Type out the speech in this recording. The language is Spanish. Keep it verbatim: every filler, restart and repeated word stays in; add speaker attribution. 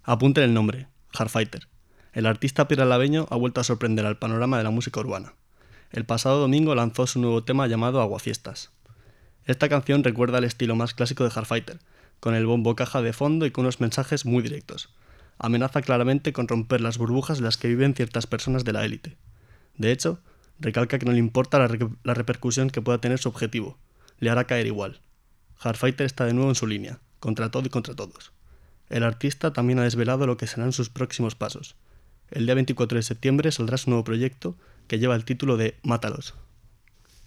Speaker 1: Apunten el nombre, Hardfighter. El artista piralabeño ha vuelto a sorprender al panorama de la música urbana. El pasado domingo lanzó su nuevo tema llamado Aguafiestas. Esta canción recuerda el estilo más clásico de Hardfighter, con el bombo caja de fondo y con unos mensajes muy directos. Amenaza claramente con romper las burbujas en las que viven ciertas personas de la élite. De hecho, recalca que no le importa la, re- la repercusión que pueda tener su objetivo, le hará caer igual. Hardfighter está de nuevo en su línea, contra todo y contra todos. El artista también ha desvelado lo que serán sus próximos pasos. El día veinticuatro de septiembre saldrá su nuevo proyecto que lleva el título de Mátalos.